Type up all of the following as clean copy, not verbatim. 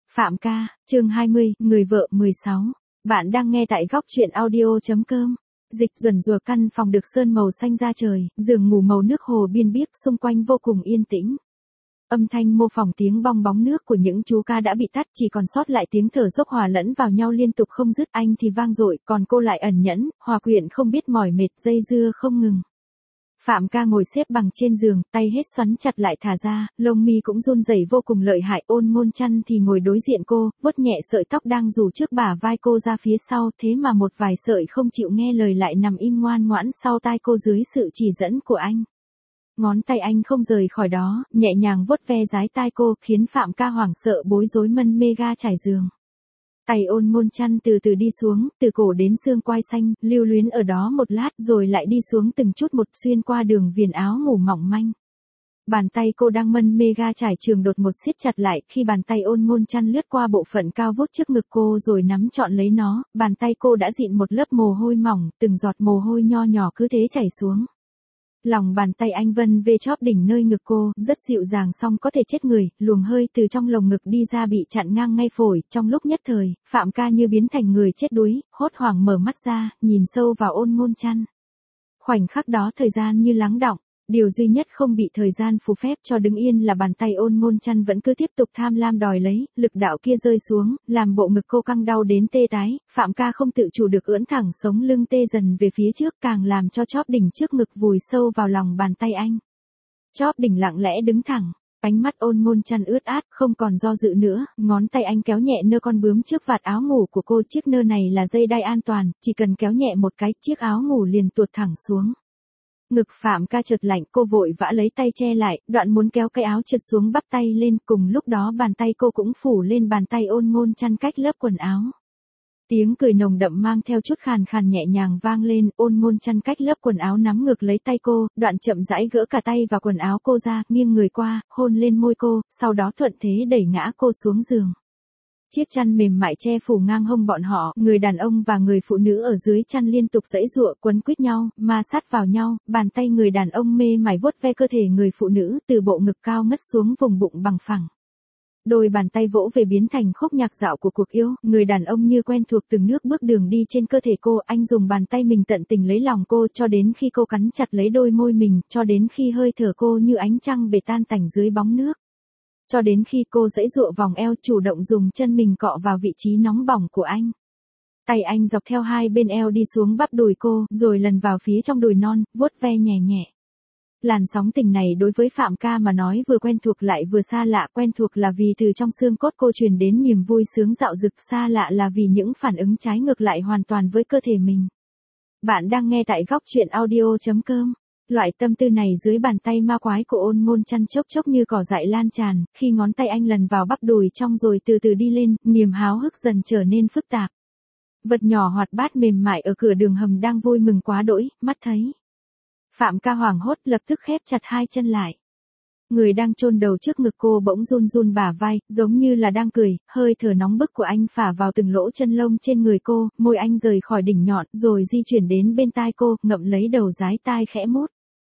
Phạm ca, chương 20, người vợ 16. Bạn đang nghe tại góc truyện audio.com. Dịch Duẩn rùa căn phòng được sơn màu xanh da trời, giường ngủ màu nước hồ biên biếc, xung quanh vô cùng yên tĩnh. Âm thanh mô phỏng tiếng bong bóng nước của những chú cá đã bị tắt, chỉ còn sót lại tiếng thở dốc hòa lẫn vào nhau liên tục không dứt. Anh thì vang dội, còn cô lại ẩn nhẫn, hòa quyện không biết mỏi mệt, dây dưa không ngừng. Phạm ca ngồi xếp bằng trên giường, tay hết xoắn chặt lại thả ra, lông mi cũng run rẩy vô cùng lợi hại. Ôn Ngôn Chăn thì ngồi đối diện cô, vuốt nhẹ sợi tóc đang rủ trước bả vai cô ra phía sau, thế mà một vài sợi không chịu nghe lời lại nằm im ngoan ngoãn sau tai cô dưới sự chỉ dẫn của anh. Ngón tay anh không rời khỏi đó, nhẹ nhàng vuốt ve dái tai cô, khiến Phạm ca hoảng sợ bối rối mân mê ga trải giường. Tay Ôn Ngôn Chăn từ từ đi xuống, từ cổ đến xương quai xanh, lưu luyến ở đó một lát rồi lại đi xuống từng chút một xuyên qua đường viền áo ngủ mỏng manh. Bàn tay cô đang mân mê ga trải trường đột một siết chặt lại, khi bàn tay Ôn Ngôn Chăn lướt qua bộ phận cao vút trước ngực cô rồi nắm trọn lấy nó, bàn tay cô đã dịn một lớp mồ hôi mỏng, từng giọt mồ hôi nho nhỏ cứ thế chảy xuống. Lòng bàn tay anh vân về chóp đỉnh nơi ngực cô, rất dịu dàng song có thể chết người, luồng hơi từ trong lồng ngực đi ra bị chặn ngang ngay phổi. Trong lúc nhất thời, Phạm ca như biến thành người chết đuối, hốt hoảng mở mắt ra, nhìn sâu vào Ôn Ngôn Chăn. Khoảnh khắc đó thời gian như lắng đọng, điều duy nhất không bị thời gian phù phép cho đứng yên là bàn tay Ôn Ngôn Chăn vẫn cứ tiếp tục tham lam đòi lấy, lực đạo kia rơi xuống, làm bộ ngực cô căng đau đến tê tái. Phạm ca không tự chủ được ưỡn thẳng sống lưng tê dần về phía trước, càng làm cho chóp đỉnh trước ngực vùi sâu vào lòng bàn tay anh. Chóp đỉnh lặng lẽ đứng thẳng, ánh mắt Ôn Ngôn Chăn ướt át, không còn do dự nữa, ngón tay anh kéo nhẹ nơ con bướm trước vạt áo ngủ của cô. Chiếc nơ này là dây đai an toàn, chỉ cần kéo nhẹ một cái, chiếc áo ngủ liền tuột thẳng xuống. Ngực Phạm ca chợt lạnh, cô vội vã lấy tay che lại, đoạn muốn kéo cái áo trượt xuống bắp tay lên, cùng lúc đó bàn tay cô cũng phủ lên bàn tay Ôn Ngôn Chăn cách lớp quần áo. Tiếng cười nồng đậm mang theo chút khàn khàn nhẹ nhàng vang lên. Ôn Ngôn Chăn cách lớp quần áo nắm ngược lấy tay cô, đoạn chậm rãi gỡ cả tay và quần áo cô ra, nghiêng người qua, hôn lên môi cô, sau đó thuận thế đẩy ngã cô xuống giường. Chiếc chăn mềm mại che phủ ngang hông bọn họ, người đàn ông và người phụ nữ ở dưới chăn liên tục giãy giụa quấn quýt nhau, ma sát vào nhau, bàn tay người đàn ông mê mải vuốt ve cơ thể người phụ nữ từ bộ ngực cao ngất xuống vùng bụng bằng phẳng. Đôi bàn tay vỗ về biến thành khúc nhạc dạo của cuộc yêu, người đàn ông như quen thuộc từng nước bước đường đi trên cơ thể cô, anh dùng bàn tay mình tận tình lấy lòng cô cho đến khi cô cắn chặt lấy đôi môi mình, cho đến khi hơi thở cô như ánh trăng bể tan tành dưới bóng nước. Cho đến khi cô giãy giụa vòng eo chủ động dùng chân mình cọ vào vị trí nóng bỏng của anh. Tay anh dọc theo hai bên eo đi xuống bắp đùi cô, rồi lần vào phía trong đùi non, vuốt ve nhẹ nhẹ. Làn sóng tình này đối với Phạm ca mà nói vừa quen thuộc lại vừa xa lạ. Quen thuộc là vì từ trong xương cốt cô truyền đến niềm vui sướng dạo dực, xa lạ là vì những phản ứng trái ngược lại hoàn toàn với cơ thể mình. Bạn đang nghe tại góc truyện audio.com. Loại tâm tư này dưới bàn tay ma quái của Ôn Ngôn Chăn chốc chốc như cỏ dại lan tràn, khi ngón tay anh lần vào bắp đùi trong rồi từ từ đi lên, niềm háo hức dần trở nên phức tạp. Vật nhỏ hoạt bát mềm mại ở cửa đường hầm đang vui mừng quá đỗi, mắt thấy. Phạm ca hoảng hốt lập tức khép chặt hai chân lại. Người đang chôn đầu trước ngực cô bỗng run run bả vai, giống như là đang cười, hơi thở nóng bức của anh phả vào từng lỗ chân lông trên người cô, môi anh rời khỏi đỉnh nhọn, rồi di chuyển đến bên tai cô, ngậm lấy đầu dái tai khẽ mút.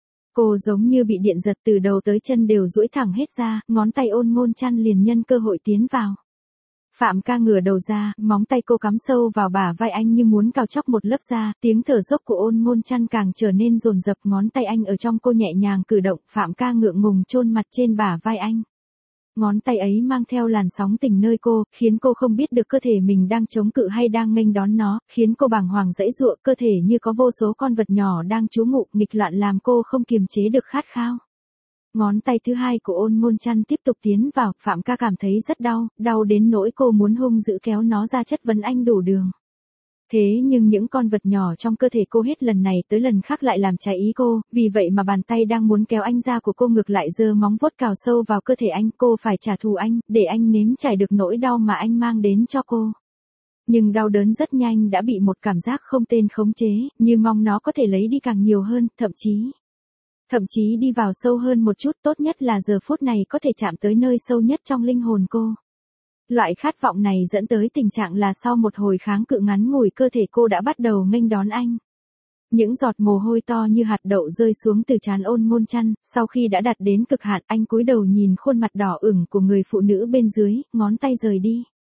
Cô giống như bị điện giật, từ đầu tới chân đều duỗi thẳng hết ra, ngón tay Ôn Ngôn Chăn liền nhân cơ hội tiến vào. Phạm ca ngửa đầu ra, móng tay cô cắm sâu vào bả vai anh như muốn cào chóc một lớp da, tiếng thở dốc của Ôn Ngôn Chăn càng trở nên dồn dập, ngón tay anh ở trong cô nhẹ nhàng cử động, Phạm ca ngượng ngùng chôn mặt trên bả vai anh. Ngón tay ấy mang theo làn sóng tình nơi cô, khiến cô không biết được cơ thể mình đang chống cự hay đang nghênh đón nó, khiến cô bàng hoàng giãy giụa, cơ thể như có vô số con vật nhỏ đang trú ngụ, nghịch loạn làm cô không kiềm chế được khát khao. Ngón tay thứ hai của Ôn Ngôn Chăn tiếp tục tiến vào, Phạm ca cảm thấy rất đau, đau đến nỗi cô muốn hung dữ kéo nó ra chất vấn anh đủ đường. Thế nhưng những con vật nhỏ trong cơ thể cô hết lần này tới lần khác lại làm trái ý cô, vì vậy mà bàn tay đang muốn kéo anh ra của cô ngược lại giơ móng vuốt cào sâu vào cơ thể anh, cô phải trả thù anh, để anh nếm trải được nỗi đau mà anh mang đến cho cô. Nhưng đau đớn rất nhanh đã bị một cảm giác không tên khống chế, như mong nó có thể lấy đi càng nhiều hơn, thậm chí đi vào sâu hơn một chút, tốt nhất là giờ phút này có thể chạm tới nơi sâu nhất trong linh hồn cô. Loại khát vọng này dẫn tới tình trạng là sau một hồi kháng cự ngắn ngủi, cơ thể cô đã bắt đầu nghênh đón anh. Những giọt mồ hôi to như hạt đậu rơi xuống từ trán Ôn Ngôn Chăn, sau khi đã đạt đến cực hạn, anh cúi đầu nhìn khuôn mặt đỏ ửng của người phụ nữ bên dưới, ngón tay rời đi.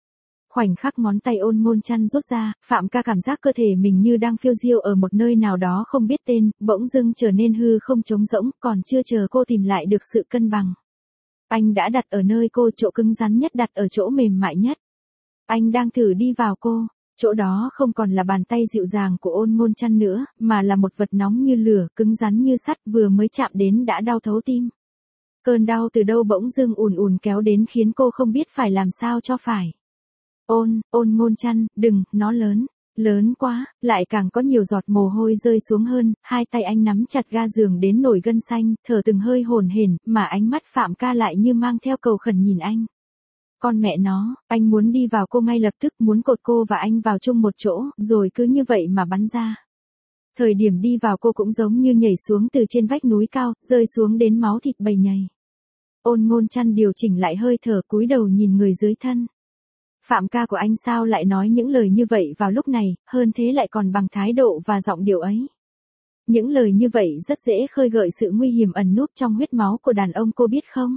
Khoảnh khắc ngón tay Ôn Ngôn Chăn rút ra, Phạm ca cảm giác cơ thể mình như đang phiêu diêu ở một nơi nào đó không biết tên, bỗng dưng trở nên hư không trống rỗng, còn chưa chờ cô tìm lại được sự cân bằng. Anh đã đặt ở nơi cô, chỗ cứng rắn nhất đặt ở chỗ mềm mại nhất. Anh đang thử đi vào cô, chỗ đó không còn là bàn tay dịu dàng của Ôn Ngôn Chăn nữa, mà là một vật nóng như lửa, cứng rắn như sắt, vừa mới chạm đến đã đau thấu tim. Cơn đau từ đâu bỗng dưng ùn ùn kéo đến khiến cô không biết phải làm sao cho phải. Ôn Ngôn Chăn, đừng, nó lớn quá, lại càng có nhiều giọt mồ hôi rơi xuống hơn, hai tay anh nắm chặt ga giường đến nổi gân xanh, thở từng hơi hổn hển, mà ánh mắt Phạm ca lại như mang theo cầu khẩn nhìn anh. Con mẹ nó, anh muốn đi vào cô ngay lập tức, muốn cột cô và anh vào chung một chỗ, rồi cứ như vậy mà bắn ra. Thời điểm đi vào cô cũng giống như nhảy xuống từ trên vách núi cao, rơi xuống đến máu thịt bầy nhầy. Ôn Ngôn Chăn điều chỉnh lại hơi thở, cúi đầu nhìn người dưới thân. Phạm ca của anh sao lại nói những lời như vậy vào lúc này, hơn thế lại còn bằng thái độ và giọng điệu ấy. Những lời như vậy rất dễ khơi gợi sự nguy hiểm ẩn núp trong huyết máu của đàn ông, cô biết không?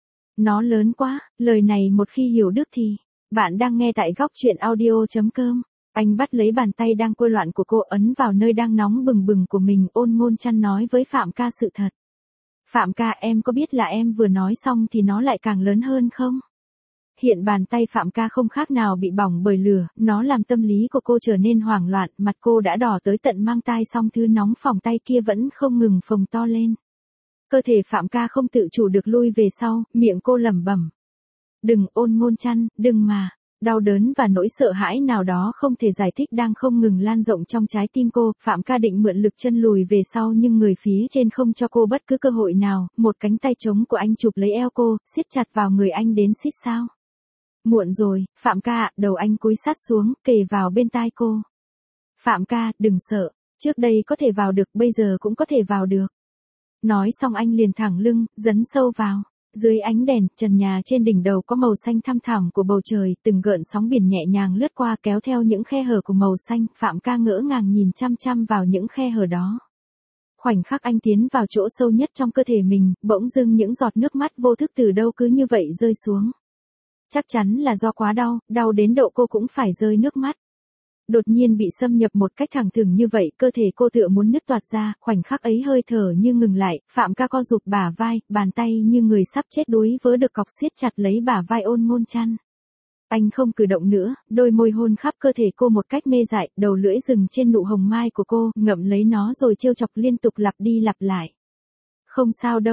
Nó lớn quá, lời này một khi hiểu được thì... Bạn đang nghe tại góc truyện audio.com. Anh bắt lấy bàn tay đang quơ loạn của cô, ấn vào nơi đang nóng bừng bừng của mình. Ôn Ngôn Chăn nói với Phạm ca sự thật. Phạm ca, em có biết là em vừa nói xong thì nó lại càng lớn hơn không? Hiện bàn tay Phạm ca không khác nào bị bỏng bởi lửa, nó làm tâm lý của cô trở nên hoảng loạn, mặt cô đã đỏ tới tận mang tai, song thứ nóng phỏng tay kia vẫn không ngừng phồng to lên. Cơ thể Phạm ca không tự chủ được lui về sau, miệng cô lẩm bẩm. Đừng, Ôn Ngôn Chăn, đừng mà. Đau đớn và nỗi sợ hãi nào đó không thể giải thích đang không ngừng lan rộng trong trái tim cô. Phạm ca định mượn lực chân lùi về sau nhưng người phía trên không cho cô bất cứ cơ hội nào, một cánh tay trống của anh chụp lấy eo cô, siết chặt vào người anh đến xít sao. Muộn rồi, Phạm ca ạ, đầu anh cúi sát xuống, kề vào bên tai cô. Phạm ca, đừng sợ, trước đây có thể vào được, bây giờ cũng có thể vào được. Nói xong anh liền thẳng lưng, dấn sâu vào. Dưới ánh đèn, trần nhà trên đỉnh đầu có màu xanh thăm thẳm của bầu trời, từng gợn sóng biển nhẹ nhàng lướt qua kéo theo những khe hở của màu xanh. Phạm ca ngỡ ngàng nhìn chăm chăm vào những khe hở đó. Khoảnh khắc anh tiến vào chỗ sâu nhất trong cơ thể mình, bỗng dưng những giọt nước mắt vô thức từ đâu cứ như vậy rơi xuống. Chắc chắn là do quá đau, đau đến độ cô cũng phải rơi nước mắt. Đột nhiên bị xâm nhập một cách thẳng thừng như vậy, cơ thể cô tựa muốn nứt toạc ra, khoảnh khắc ấy hơi thở như ngừng lại, Phạm ca co rụt bả vai, bàn tay như người sắp chết đuối vỡ được cọc siết chặt lấy bả vai Ôn Ngôn Chăn. Anh không cử động nữa, đôi môi hôn khắp cơ thể cô một cách mê dại, đầu lưỡi dừng trên nụ hồng mai của cô, ngậm lấy nó rồi trêu chọc liên tục lặp đi lặp lại. Không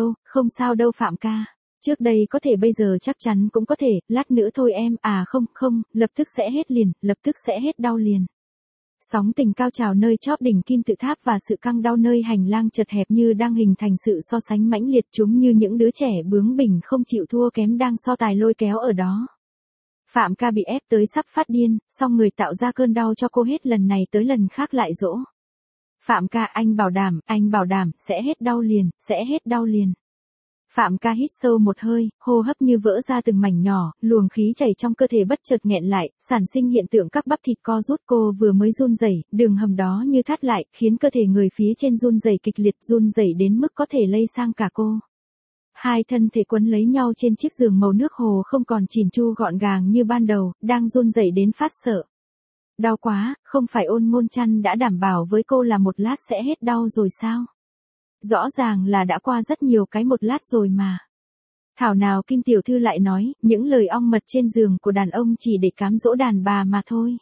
sao đâu Phạm ca. Trước đây có thể, bây giờ chắc chắn cũng có thể, lát nữa thôi em, không, lập tức sẽ hết liền, lập tức sẽ hết đau liền. Sóng tình cao trào nơi chóp đỉnh kim tự tháp và sự căng đau nơi hành lang chật hẹp như đang hình thành sự so sánh mãnh liệt, chúng như những đứa trẻ bướng bỉnh không chịu thua kém đang so tài lôi kéo ở đó. Phạm ca bị ép tới sắp phát điên, song người tạo ra cơn đau cho cô hết lần này tới lần khác lại dỗ. Phạm ca, anh bảo đảm, sẽ hết đau liền, sẽ hết đau liền. Phạm ca hít sâu một hơi, hô hấp như vỡ ra từng mảnh nhỏ, luồng khí chảy trong cơ thể bất chợt nghẹn lại, sản sinh hiện tượng các bắp thịt co rút. Cô vừa mới run rẩy, đường hầm đó như thắt lại, khiến cơ thể người phía trên run rẩy kịch liệt, run rẩy đến mức có thể lây sang cả cô. Hai thân thể quấn lấy nhau trên chiếc giường màu nước hồ không còn chỉn chu gọn gàng như ban đầu, đang run rẩy đến phát sợ. Đau quá, không phải Ôn Ngôn Chăn đã đảm bảo với cô là một lát sẽ hết đau rồi sao? Rõ ràng là đã qua rất nhiều cái một lát rồi mà. Thảo nào Kim tiểu thư lại nói, những lời ong mật trên giường của đàn ông chỉ để cám dỗ đàn bà mà thôi.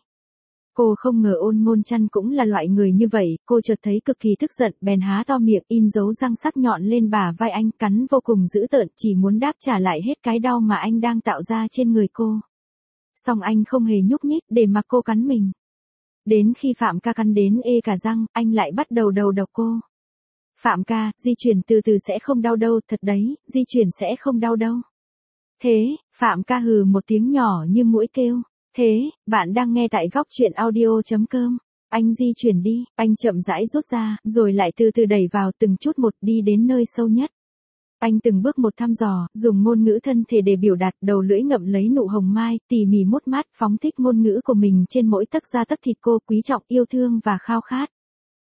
Cô không ngờ Ôn Ngôn Chăn cũng là loại người như vậy, cô chợt thấy cực kỳ tức giận, bèn há to miệng in dấu răng sắc nhọn lên bả vai anh, cắn vô cùng dữ tợn, chỉ muốn đáp trả lại hết cái đau mà anh đang tạo ra trên người cô. Song anh không hề nhúc nhích để mặc cô cắn mình. Đến khi Phạm ca cắn đến ê cả răng, anh lại bắt đầu đầu độc cô. Phạm ca, di chuyển từ từ sẽ không đau đâu, thật đấy, di chuyển sẽ không đau đâu. Thế, Phạm ca hừ một tiếng nhỏ như muỗi kêu. Thế, bạn đang nghe tại góc truyện audio.com. Anh di chuyển đi, anh chậm rãi rút ra, rồi lại từ từ đẩy vào từng chút một đi đến nơi sâu nhất. Anh từng bước một thăm dò, dùng ngôn ngữ thân thể để biểu đạt, đầu lưỡi ngậm lấy nụ hồng mai, tỉ mỉ mút mát, phóng thích ngôn ngữ của mình trên mỗi tấc da tấc thịt cô, quý trọng, yêu thương và khao khát.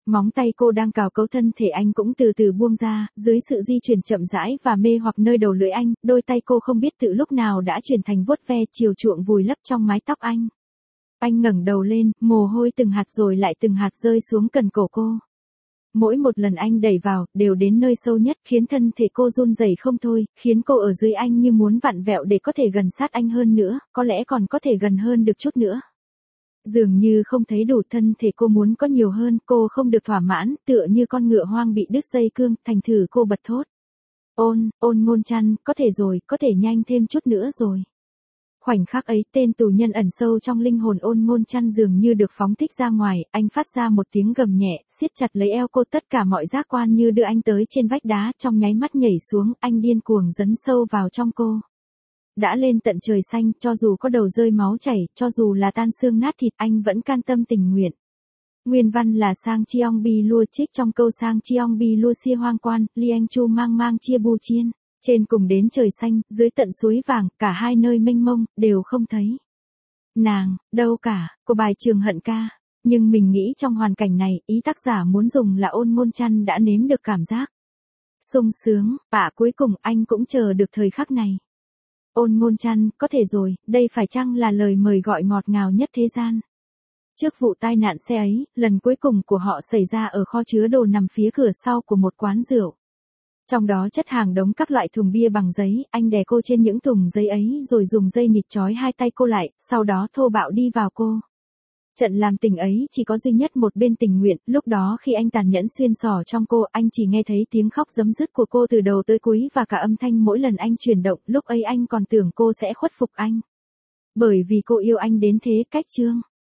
Móng tay cô đang cào cấu thân thể anh cũng từ từ buông ra, dưới sự di chuyển chậm rãi và mê hoặc nơi đầu lưỡi anh, đôi tay cô không biết từ lúc nào đã chuyển thành vuốt ve chiều chuộng vùi lấp trong mái tóc anh. Anh ngẩng đầu lên, mồ hôi từng hạt rồi lại từng hạt rơi xuống cần cổ cô. Mỗi một lần anh đẩy vào, đều đến nơi sâu nhất, khiến thân thể cô run rẩy không thôi, khiến cô ở dưới anh như muốn vặn vẹo để có thể gần sát anh hơn nữa, có lẽ còn có thể gần hơn được chút nữa. Dường như không thấy đủ, thân thể cô muốn có nhiều hơn, cô không được thỏa mãn, tựa như con ngựa hoang bị đứt dây cương, thành thử cô bật thốt. Ôn Ngôn Chăn, có thể rồi, có thể nhanh thêm chút nữa rồi. Khoảnh khắc ấy, tên tù nhân ẩn sâu trong linh hồn Ôn Ngôn Chăn dường như được phóng thích ra ngoài, anh phát ra một tiếng gầm nhẹ, siết chặt lấy eo cô, tất cả mọi giác quan như đưa anh tới trên vách đá, trong nháy mắt nhảy xuống, anh điên cuồng dấn sâu vào trong cô. Đã lên tận trời xanh, cho dù có đầu rơi máu chảy, cho dù là tan xương nát thịt, anh vẫn can tâm tình nguyện. Nguyên văn là Sang Cheong Bi Lua trích trong câu Sang Cheong Bi Lua Xia Hoang Quan, Lieng Chu Mang Mang Chia Bu Chiên. Trên cùng đến trời xanh, dưới tận suối vàng, cả hai nơi mênh mông, đều không thấy. Nàng, đâu cả, của bài Trường Hận ca. Nhưng mình nghĩ trong hoàn cảnh này, ý tác giả muốn dùng là Ôn Ngôn Chăn đã nếm được cảm giác sung sướng, cuối cùng anh cũng chờ được thời khắc này. Ôn Ngôn Chăn, có thể rồi, đây phải chăng là lời mời gọi ngọt ngào nhất thế gian? Trước vụ tai nạn xe ấy, lần cuối cùng của họ xảy ra ở kho chứa đồ nằm phía cửa sau của một quán rượu. Trong đó chất hàng đống các loại thùng bia bằng giấy, anh đè cô trên những thùng giấy ấy rồi dùng dây nịt trói hai tay cô lại, sau đó thô bạo đi vào cô. Trận làm tình ấy chỉ có duy nhất một bên tình nguyện, lúc đó khi anh tàn nhẫn xuyên xỏ trong cô, anh chỉ nghe thấy tiếng khóc giấm dứt của cô từ đầu tới cuối và cả âm thanh mỗi lần anh chuyển động, lúc ấy anh còn tưởng cô sẽ khuất phục anh. Bởi vì cô yêu anh đến thế cách chương.